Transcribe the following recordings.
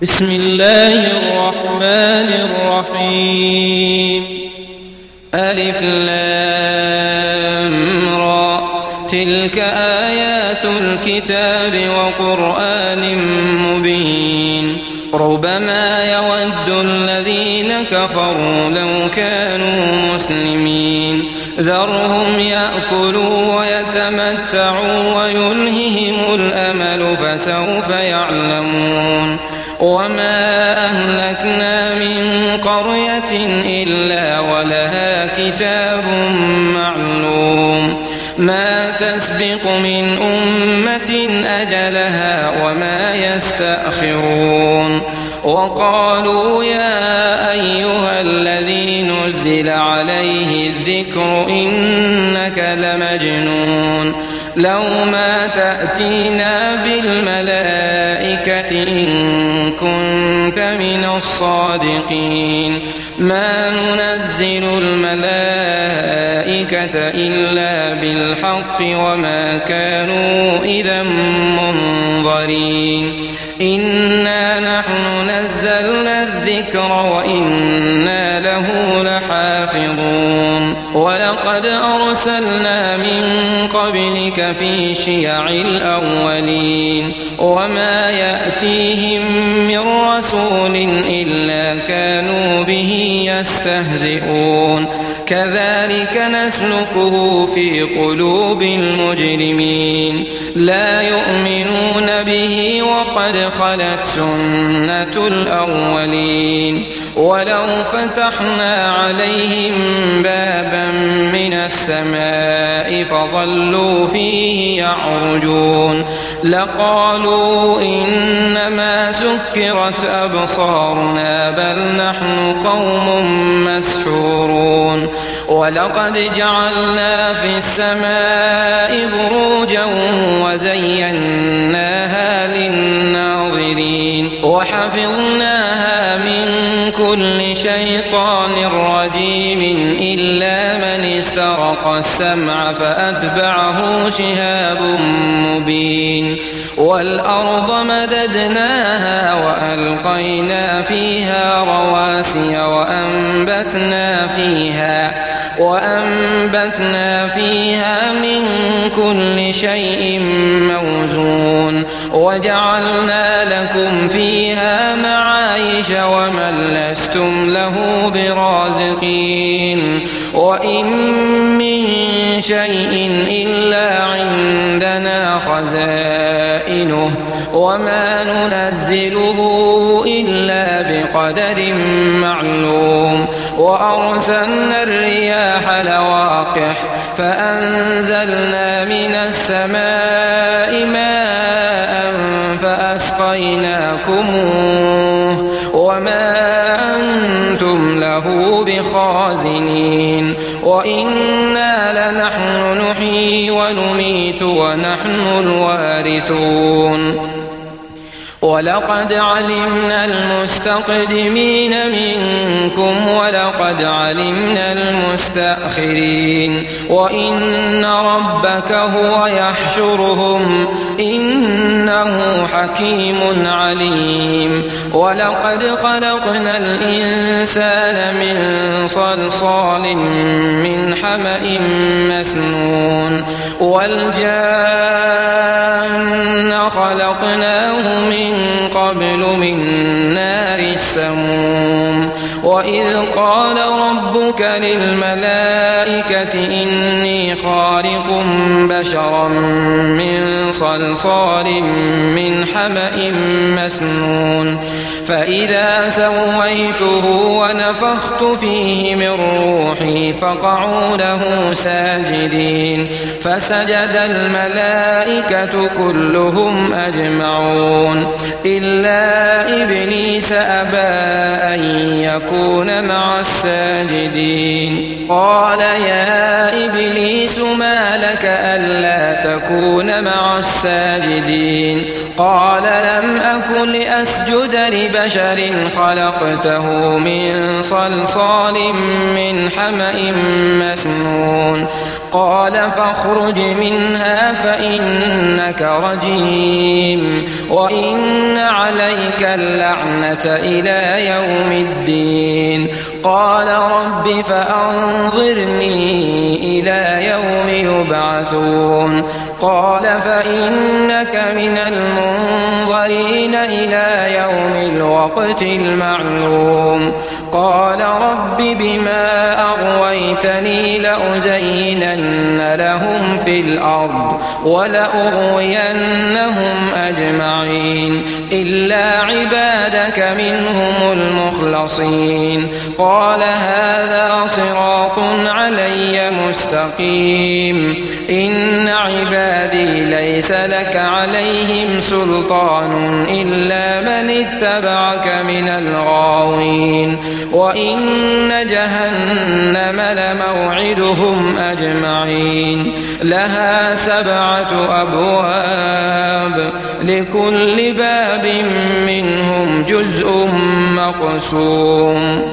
بسم الله الرحمن الرحيم. ألف لام را، تلك آيات الكتاب وقرآن مبين. ربما يود الذين كفروا لو كانوا مسلمين. ذرهم يأكلوا ويتمتعوا ويلههم الأمل فسوف يعلمون. وما أهلكنا من قرية إلا ولها كتاب معلوم. ما تسبق من أمة أجلها وما يستأخرون. وقالوا يا أيها الذي نزل عليه الذكر إنك لمجنون. لو ما تأتينا بالملائكة إن كنت من الصادقين. ما ننزل الملائكة إلا بالحق وما كانوا إذا منظرين. إنا نحن نزلنا الذكر وإنا له لحافظون. ولقد أرسلنا من قبلك في شيع الأولين. وما يأتيهم من رسول إلا كانوا به يستهزئون. كذلك نسلكه في قلوب المجرمين. لا يؤمنون به وقد خلت سنة الأولين. ولو فتحنا عليهم بابا من السماء فظلوا فيه يعرجون لقالوا إنما سكرت أبصارنا بل نحن قوم مسحورون. ولقد جعلنا في السماء بروجا وزيناها للناظرين وحفظناها من كل شيطان رجيم إلا من استرق السمع فأتبعه شهاب مبين. والأرض مددناها وألقينا فيها رواسي وأنبتنا فيها من كل شيء موزون. وجعلنا لكم فيها معايش ومن لستم له برازقين. وإن من شيء إلا عندنا خزائنه وما ننزله إلا بقدر معلوم. وأرسلنا الرياح لواقح فأنزلنا من السماء ماء فأسقيناكموه وما أنتم له بخازنين. وإنا لنحن نحيي ونميت ونحن الوارثون. ولقد علمنا المستقدمين منكم ولقد علمنا المستأخرين. وإن ربك هو يحشرهم إنه حكيم عليم. ولقد خلقنا الإنسان من صلصال من حمأ مسنون. والجان خلقناه من قبل من نار السموم. وإذ قال ربك للملائكة إني خالق بشرا من صلصال من حمأ مسنون. فإذا سويته ونفخت فيه من روحي فقعوا له ساجدين. فسجد الملائكة كلهم أجمعون إلا إبليس أبى أن يكون مع الساجدين. قال يا إبليس ما لك ألا تكون مع الساجدين؟ قال لم أكن لأسجد لبشر خلقته من صلصال من حمأ مسنون. قال فاخرج منها فإنك رجيم وإن عليك اللعنة إلى يوم الدين قال رب فأنظرني إلى يوم يبعثون قال فإنك من المنظرين إلى يوم الوقت المعلوم قال رب بما أغويتني لأزينن لهم في الأرض ولأغوينهم أجمعين إلا عبادك منهم المخلصين قال هذا صراط علي مستقيم إن عبادي ليس لك عليهم سلطان إلا من اتبعك من الغاوين وإن جهنم لموعدهم أجمعين لها 7 أبواب لكل باب منهم جزء مقسوم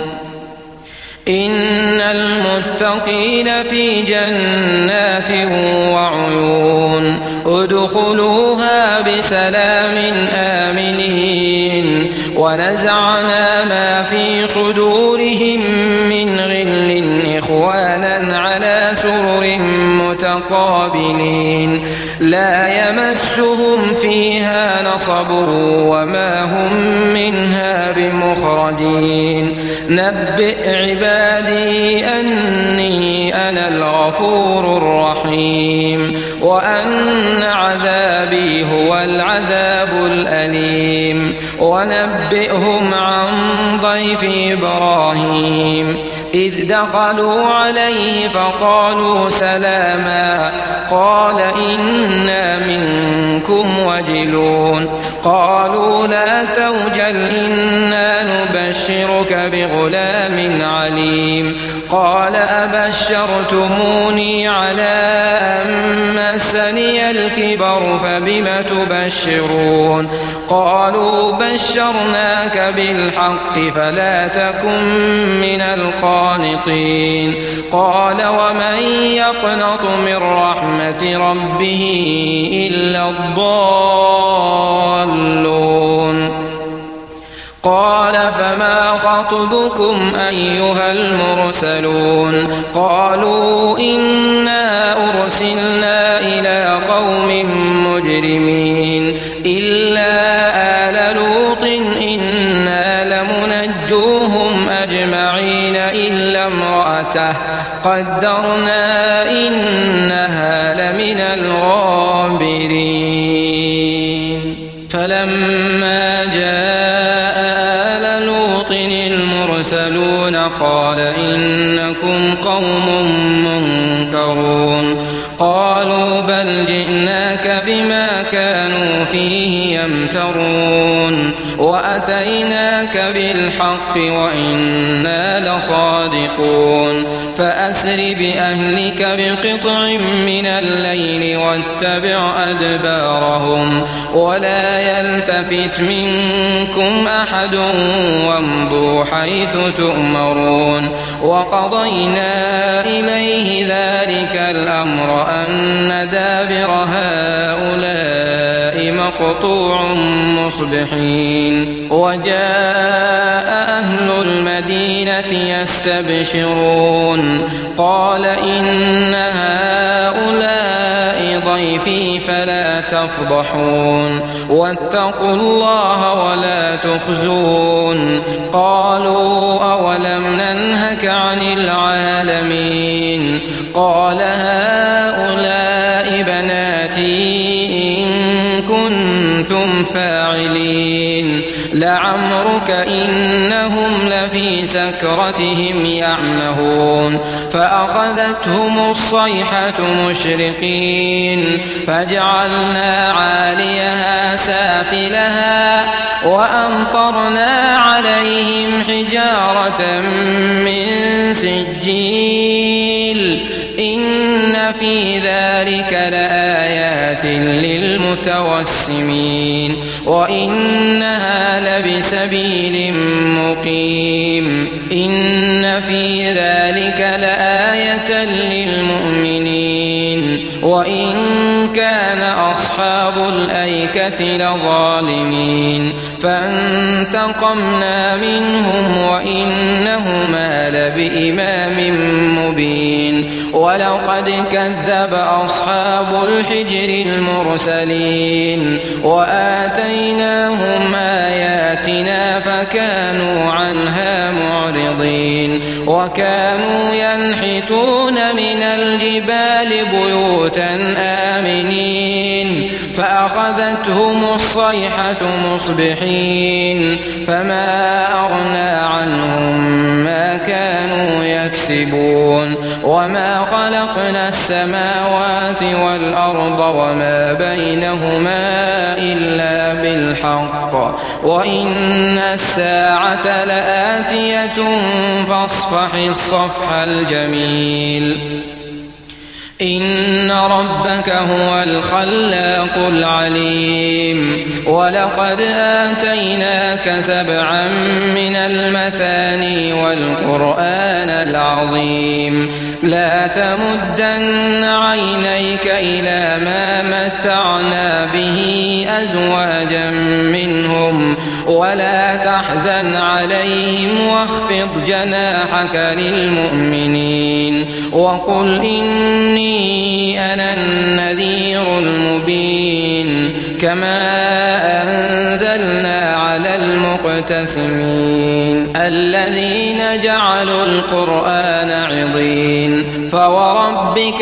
إن المتقين في جنات وعيون ادخلوها بسلام آمنين ونزعنا ما في صدورهم من غل إخوانا على سرر متقابلين لا يمسهم فيها نصب وما هم منها بمخرجين نبئ عبادي أني أنا الغفور الرحيم وأن عذابي هو العذاب الأليم ونبئهم عن ضيف إبراهيم إذ دخلوا عليه فقالوا سلاما قال إنا منكم وجلون قالوا لا توجل إنا نبشرك بغلام عليم قال أبشرتموني على أن مسني الكبر فبم تبشرون قالوا بشرناك بالحق فلا تكن من القانطين قال ومن يقنط من رحمة ربه إلا الضالون قال فما خطبكم أيها المرسلون قالوا إنا أرسلنا إلى قوم مجرمين إلا آل لوط إنا لمنجوهم أجمعين إلا امرأته قدرنا إنها لمن الغابرين فلما جاء آل لوط المرسلون قال إنكم قوم منكرون قالوا بل جئناك بما كانوا فيه يمترون وأتيناك بالحق وإنا لصادقون فأسر بأهلك بقطع من الليل واتبع أدبارهم ولا يلتفت منكم أحد وامضوا حيث تؤمرون وقضينا إليه ذلك الأمر أن دابر هؤلاء مقطوع مصبحين وجاء أهل المدينة يستبشرون قال إن هؤلاء ضيفي فلا تفضحون واتقوا الله ولا تخزون قالوا أولم ننهك عن العالمين قال هؤلاء بناتي إن كنتم فاعلين لعمرك إنهم لفي سكرتهم يعمهون فأخذتهم الصيحة مشرقين فجعلنا عاليها سافلها وأمطرنا عليهم حجارة من سجيل إن في ذلك لآيات للمتوسمين وإنها لبسبيل مقيم إن في ذلك لآية للمؤمنين وإن كان أصحاب الأيكة لظالمين فانتقمنا منهم وإنهما لبإمام مبين ولقد كذب أصحاب الحجر المرسلين وآتيناهم آياتنا فكانوا عنها معرضين وكانوا ينحتون من الجبال بيوتا آمنين فأخذتهم الصيحة مصبحين فما أغنى عنهم ما كانوا يكسبون وما خلقنا السماوات والأرض وما بينهما إلا بالحق وإن الساعة لآتية فاصفح الصفح الجميل إن ربك هو الخلاق العليم ولقد آتيناك 7 من المثاني والقرآن العظيم لا تمدن عينيك إلى ما متعنا به أزواجا منهم ولا تحزن عليهم واخفض جناحك للمؤمنين وقل إني أنا النذير المبين كما أنزلنا على المقتسمين الذين جعلوا القرآن عضين فوربك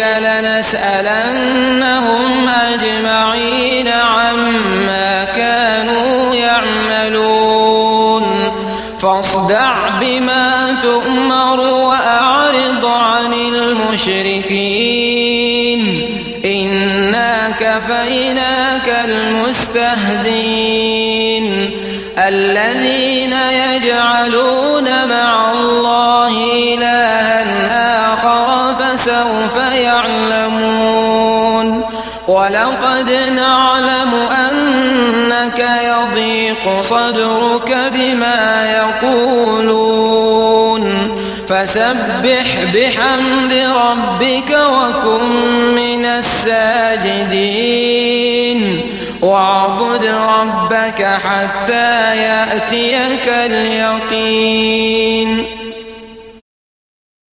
لنسألنهم أجمعين عما كانوا يعملون فاصدع بما تؤمر وأعرض عن المشركين إنا كفيناك المستهزئين الذين يجعلون مع الله إلها آخر فسوف يعلمون ولقد نعلم أنك يضيق صدرك بما يقولون فسبح بحمد ربك وكن من الساجدين واعبد ربك حتى يأتيك اليقين